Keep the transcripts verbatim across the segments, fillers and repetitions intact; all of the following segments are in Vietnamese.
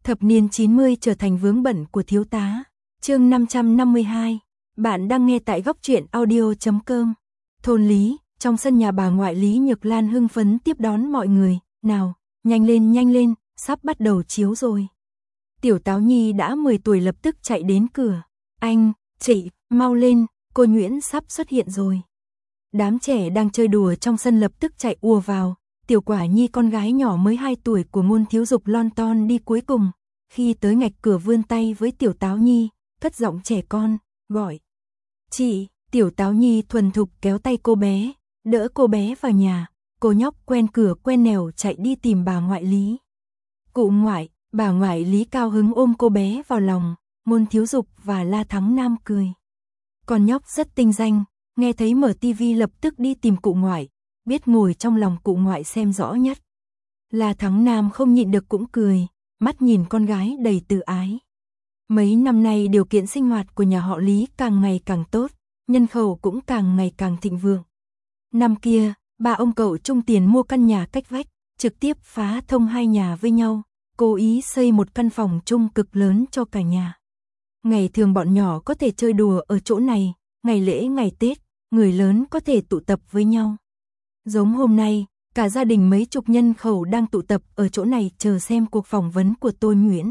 Thập niên chín mươi trở thành vướng bận của thiếu tá. Chương năm trăm năm mươi hai. Bạn đang nghe tại góc truyện audio chấm com. Thôn Lý, trong sân nhà bà ngoại Lý Nhược Lan hưng phấn tiếp đón mọi người. Nào, nhanh lên nhanh lên, sắp bắt đầu chiếu rồi. Tiểu Táo Nhi đã mười tuổi lập tức chạy đến cửa. Anh, chị, mau lên, cô Nguyễn sắp xuất hiện rồi. Đám trẻ đang chơi đùa trong sân lập tức chạy ùa vào. Tiểu Quả Nhi con gái nhỏ mới hai tuổi của Ngôn Thiếu Dục lon ton đi cuối cùng. Khi tới ngạch cửa vươn tay với Tiểu Táo Nhi, cất giọng trẻ con, gọi. Chị, Tiểu Táo Nhi thuần thục kéo tay cô bé, đỡ cô bé vào nhà. Cô nhóc quen cửa quen nẻo chạy đi tìm bà ngoại Lý. Cụ ngoại, bà ngoại Lý cao hứng ôm cô bé vào lòng. Ngôn Thiếu Dục và La Thắng Nam cười. Con nhóc rất tinh danh, nghe thấy mở tivi lập tức đi tìm cụ ngoại, biết ngồi trong lòng cụ ngoại xem rõ nhất. La Thắng Nam không nhịn được cũng cười, mắt nhìn con gái đầy từ ái. Mấy năm nay điều kiện sinh hoạt của nhà họ Lý càng ngày càng tốt, nhân khẩu cũng càng ngày càng thịnh vượng. Năm kia, ba ông cậu chung tiền mua căn nhà cách vách, trực tiếp phá thông hai nhà với nhau, cố ý xây một căn phòng chung cực lớn cho cả nhà. Ngày thường bọn nhỏ có thể chơi đùa ở chỗ này, ngày lễ ngày Tết, người lớn có thể tụ tập với nhau. Giống hôm nay, cả gia đình mấy chục nhân khẩu đang tụ tập ở chỗ này chờ xem cuộc phỏng vấn của Tô Nhuyễn.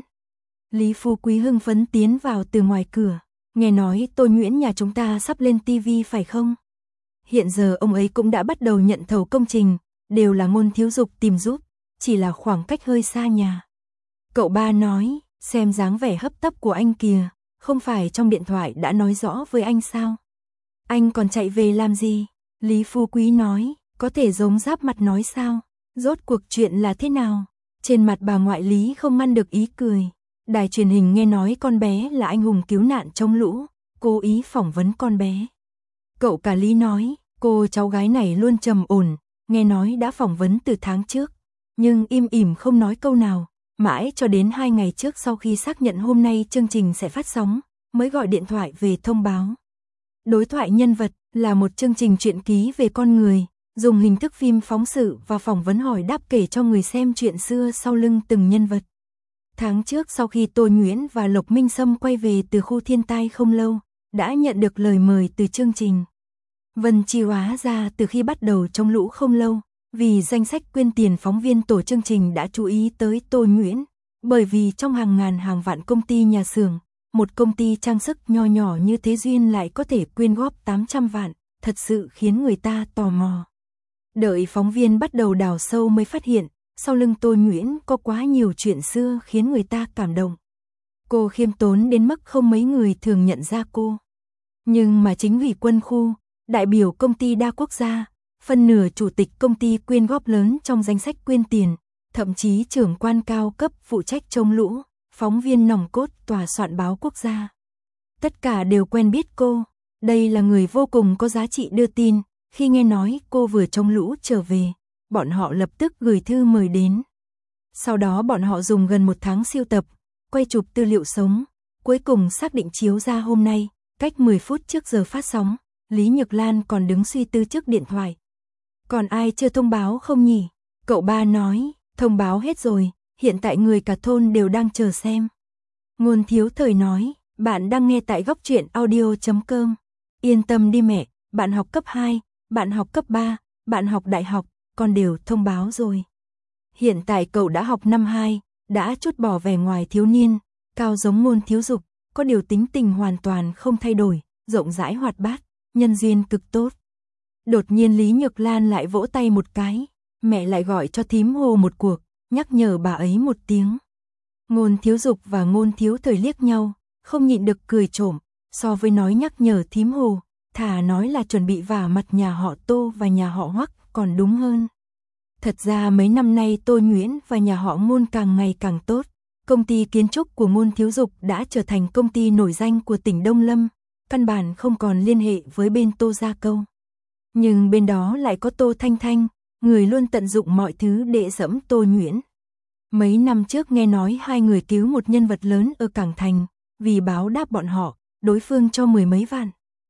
Lý Phú Quý hưng phấn tiến vào từ ngoài cửa, nghe nói Tô Nhuyễn nhà chúng ta sắp lên tivi phải không? Hiện giờ ông ấy cũng đã bắt đầu nhận thầu công trình, đều là Ngôn Thiếu Dục tìm giúp, chỉ là khoảng cách hơi xa nhà. Cậu ba nói, xem dáng vẻ hấp tấp của anh kìa, không phải trong điện thoại đã nói rõ với anh sao? Anh còn chạy về làm gì? Lý Phú Quý nói, có thể giống giáp mặt nói sao? Rốt cuộc chuyện là thế nào? Trên mặt bà ngoại Lý không ngăn được ý cười. Đài truyền hình nghe nói con bé là anh hùng cứu nạn chống lũ, cố ý phỏng vấn con bé. Cậu cả Lý nói, cô cháu gái này luôn trầm ổn, nghe nói đã phỏng vấn từ tháng trước, nhưng im ỉm không nói câu nào, mãi cho đến hai ngày trước sau khi xác nhận hôm nay chương trình sẽ phát sóng, mới gọi điện thoại về thông báo. Đối thoại nhân vật là một chương trình truyện ký về con người, dùng hình thức phim phóng sự và phỏng vấn hỏi đáp kể cho người xem chuyện xưa sau lưng từng nhân vật. Tháng trước sau khi Tô Nhuyễn và Lộc Minh Sâm quay về từ khu thiên tai không lâu, đã nhận được lời mời từ chương trình. Vân Chi hóa ra từ khi bắt đầu chống lũ không lâu, vì danh sách quyên tiền phóng viên tổ chương trình đã chú ý tới Tô Nhuyễn, bởi vì trong hàng ngàn hàng vạn công ty nhà xưởng, một công ty trang sức nho nhỏ như Thế Duyên lại có thể quyên góp tám trăm vạn, thật sự khiến người ta tò mò. Đợi phóng viên bắt đầu đào sâu mới phát hiện, sau lưng Tô Nhuyễn có quá nhiều chuyện xưa khiến người ta cảm động. Cô khiêm tốn đến mức không mấy người thường nhận ra cô. Nhưng mà chính ủy quân khu, đại biểu công ty đa quốc gia, phân nửa chủ tịch công ty quyên góp lớn trong danh sách quyên tiền, thậm chí trưởng quan cao cấp phụ trách chống lũ, phóng viên nòng cốt tòa soạn báo quốc gia. Tất cả đều quen biết cô, đây là người vô cùng có giá trị đưa tin, khi nghe nói cô vừa chống lũ trở về, bọn họ lập tức gửi thư mời đến. Sau đó bọn họ dùng gần một tháng siêu tập, quay chụp tư liệu sống, cuối cùng xác định chiếu ra hôm nay, cách mười phút trước giờ phát sóng, Lý Nhược Lan còn đứng suy tư trước điện thoại. Còn ai chưa thông báo không nhỉ? Cậu ba nói, thông báo hết rồi, hiện tại người cả thôn đều đang chờ xem. Ngôn Thiếu Thời nói, bạn đang nghe tại góc truyện audio chấm com. Yên tâm đi mẹ, bạn học cấp hai, bạn học cấp ba, bạn học đại học, con đều thông báo rồi. Hiện tại cậu đã học năm hai, đã chút bỏ vẻ ngoài thiếu niên, cao giống Ngôn Thiếu Dục, có điều tính tình hoàn toàn không thay đổi, rộng rãi hoạt bát, nhân duyên cực tốt. Đột nhiên Lý Nhược Lan lại vỗ tay một cái, mẹ lại gọi cho thím Hồ một cuộc, nhắc nhở bà ấy một tiếng. Ngôn Thiếu Dục và Ngôn Thiếu Thời liếc nhau, không nhịn được cười trộm, so với nói nhắc nhở thím Hồ, thà nói là chuẩn bị vả mặt nhà họ Tô và nhà họ Hoắc còn đúng hơn. Thật ra mấy năm nay Tô Nhuyễn và nhà họ Ngôn càng ngày càng tốt, công ty kiến trúc của Ngôn Thiếu Dục đã trở thành công ty nổi danh của tỉnh Đông Lâm, căn bản không còn liên hệ với bên Tô Gia Câu. Nhưng bên đó lại có Tô Thanh Thanh, người luôn tận dụng mọi thứ để dẫm Tô Nhuyễn. Mấy năm trước nghe nói hai người cứu một nhân vật lớn ở Cảng Thành, vì báo đáp bọn họ, đối phương cho mười mấy vạn.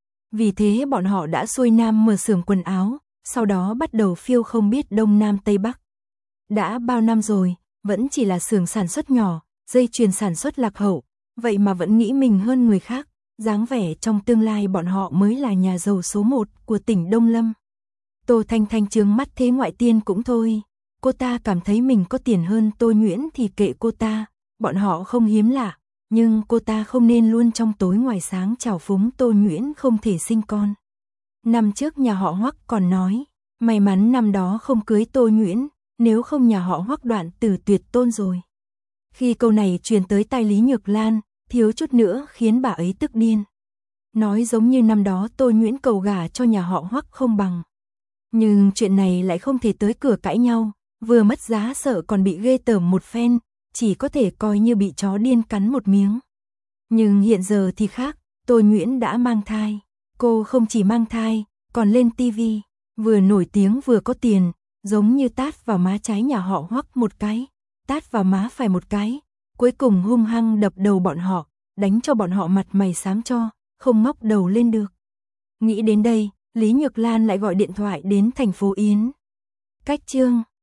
Vì thế bọn họ đã xuôi nam mở xưởng quần áo, sau đó bắt đầu phiêu không biết Đông Nam Tây Bắc. Đã bao năm rồi, vẫn chỉ là xưởng sản xuất nhỏ, dây chuyền sản xuất lạc hậu, vậy mà vẫn nghĩ mình hơn người khác, dáng vẻ trong tương lai bọn họ mới là nhà giàu số một của tỉnh Đông Lâm. Tô Thanh Thanh trướng mắt thế ngoại tiên cũng thôi, cô ta cảm thấy mình có tiền hơn Tô Nhuyễn thì kệ cô ta, bọn họ không hiếm lạ, nhưng cô ta không nên luôn trong tối ngoài sáng trào phúng Tô Nhuyễn không thể sinh con. Năm trước nhà họ Hoắc còn nói, may mắn năm đó không cưới Tô Nhuyễn, nếu không nhà họ Hoắc đoạn tử tuyệt tôn rồi. Khi câu này truyền tới tai Lý Nhược Lan, thiếu chút nữa khiến bà ấy tức điên. Nói giống như năm đó Tô Nhuyễn cầu gả cho nhà họ Hoắc không bằng. Nhưng chuyện này lại không thể tới cửa cãi nhau, vừa mất giá sợ còn bị ghê tởm một phen, chỉ có thể coi như bị chó điên cắn một miếng. Nhưng hiện giờ thì khác, Tô Nhuyễn đã mang thai. Cô không chỉ mang thai, còn lên tivi, vừa nổi tiếng vừa có tiền, giống như tát vào má trái nhà họ Hoắc một cái, tát vào má phải một cái, cuối cùng hung hăng đập đầu bọn họ, đánh cho bọn họ mặt mày xám cho, không ngóc đầu lên được. Nghĩ đến đây, Lý Nhược Lan lại gọi điện thoại đến thành phố Yến. Cách chương